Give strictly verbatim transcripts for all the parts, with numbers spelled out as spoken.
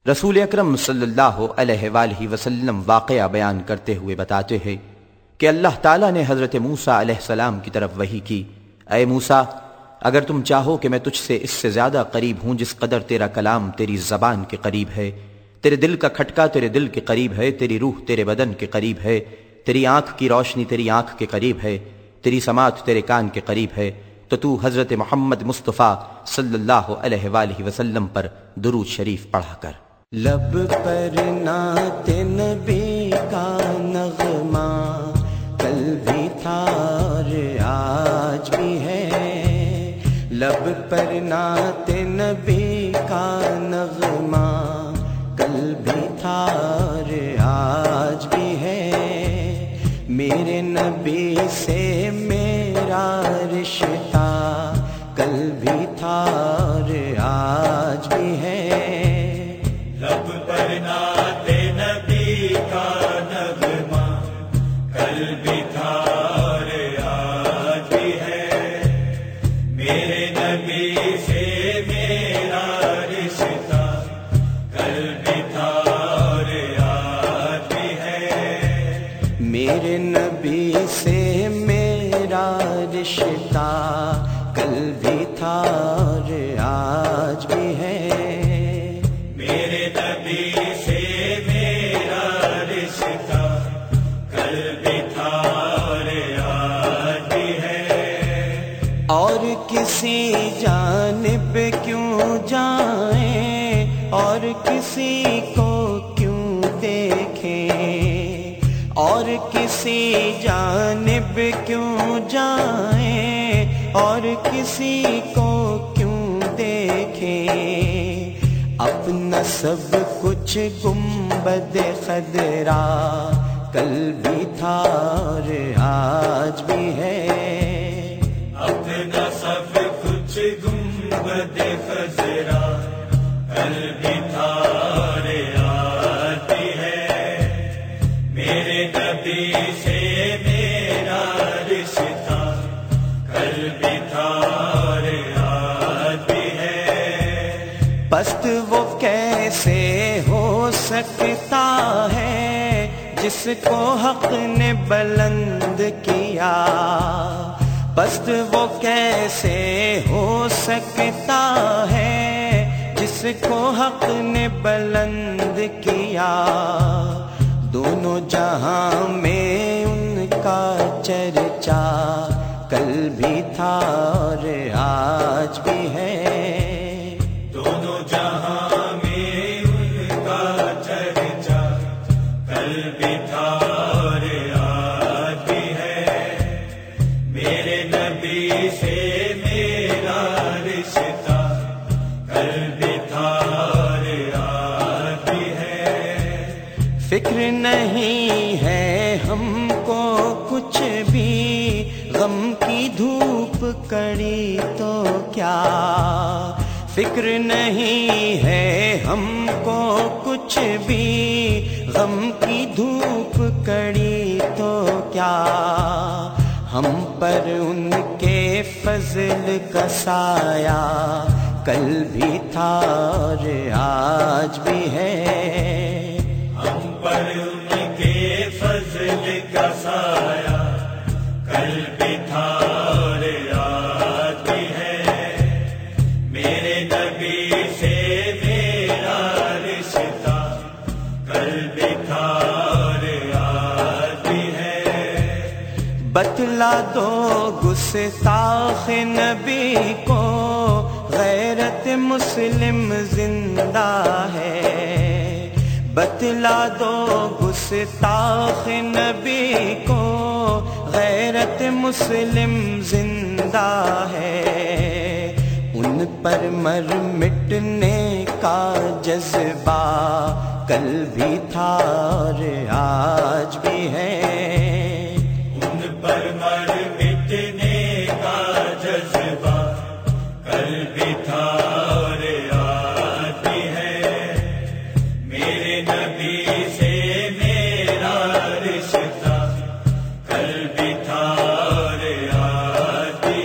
رسول اکرم صلی اللہ علیہ وآلہ وسلم واقعہ بیان کرتے ہوئے بتاتے ہیں کہ اللہ تعالیٰ نے حضرت موسیٰ علیہ السلام کی طرف وحی کی، اے موسیٰ، اگر تم چاہو کہ میں تجھ سے اس سے زیادہ قریب ہوں جس قدر تیرا کلام تیری زبان کے قریب ہے، تیرے دل کا کھٹکا تیرے دل کے قریب ہے، تیری روح تیرے بدن کے قریب ہے، تیری آنکھ کی روشنی تیری آنکھ کے قریب ہے، تیری سماعت تیرے کان کے قریب ہے، تو تو حضرت محمد مصطفیٰ صلی اللہ علیہ وآلہ وسلم پر درود شریف پڑھا کر۔ لب پر نعت نبی کا نغمہ کل بھی تھا اور آج بھی ہے، لب پر نعت نبی کا نغمہ کل بھی تھا اور آج بھی ہے، میرے نبی سے میرا رشتہ کل بھی تھا اور آج بھی ہے، لب پر نعت نبی کا نغمہ کل بھی تھا اور آج بھی ہے، میرے نبی سے میرا رشتہ کل بھی تھا اور آج بھی ہے، میرے نبی سے میرا رشتہ کل بھی تھا اور آج بھی ہے، میرے نبی سے میرا رشتہ کل بھی تھا اور آج بھی ہے، اور کسی جانب کیوں جائیں اور کسی کو کیوں دیکھیں، اور کسی جانب کیوں جائیں اور کسی کو کیوں دیکھیں، اپنا سب کچھ گنبد خضرا کل بھی تھا اور آج بھی ہے، اپنا سب کچھ گنبد خضرا کل بھی تھا اور آج بھی ہے، میرے نبی سے میرا رشتہ کل بھی تھا اور آج بھی ہے، پست وہ کیسے ہو سکتا ہے جس کو حق نے بلند کیا، پست وہ کیسے ہو سکتا ہے جس کو حق نے بلند کیا، دونوں جہاں میں ان کا چرچا کل بھی تھا اور آج بھی ہے، دونوں جہاں میں ان کا چرچا کل بھی تھا اور آج بھی ہے، میرے نبی سے میرا رشتہ کل بھی تھا اور آج بھی ہے، فکر نہیں ہے ہم کو کچھ بھی، غم کی دھوپ کڑی تو کیا، فکر نہیں ہے ہم کو کچھ بھی، غم کی دھوپ کڑی تو کیا، ہم پر ان کے فضل کا سایہ کل بھی تھا اور آج بھی ہے، ہم پر ان کے فضل کا سایہ کل بھی تھا اور آج بھی ہے، میرے نبی سے میرا رشتہ کل بھی تھا اور آج بھی ہے، بتلا دو گستاخ نبی کو غیرت مسلم زندہ ہے، بتلا دو گستاخ نبی کو غیرت مسلم زندہ ہے، ان پر مر مٹنے کا جذبہ کل بھی تھا اور آج بھی ہے، ان پر مر مٹنے کا جذبہ کل بھی تھا اور آج بھی ہے، میرے نبی سے میرا رشتہ کل بھی تھا اور آج بھی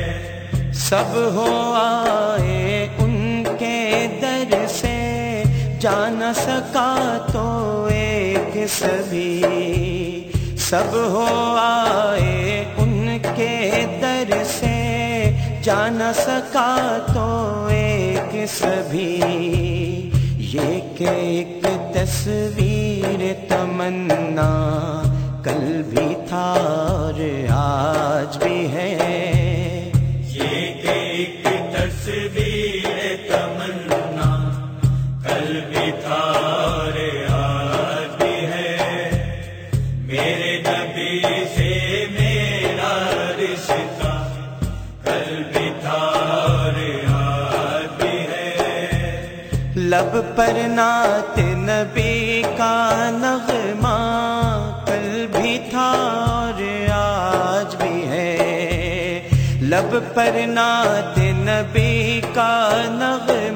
ہے، سب ہو آئے ان کے در سے جا نہ سکا تو ایک سبھی سب ہو آئے ان کے در سے، جا نہ سکا تو ایک سبھی، یہ کہ ایک تصویر تمنا کل بھی تھا اور آج بھی ہے، یہ کہ ایک تصویر تمنا کل بھی تھا اور آج بھی ہے، میرے نبی سے میرا رشتہ کل بھی تھا اور آج بھی ہے، لب پر نعت نبی کا نغمہ کل بھی تھا اور آج بھی ہے، لب پر نعت نبی کا نغمہ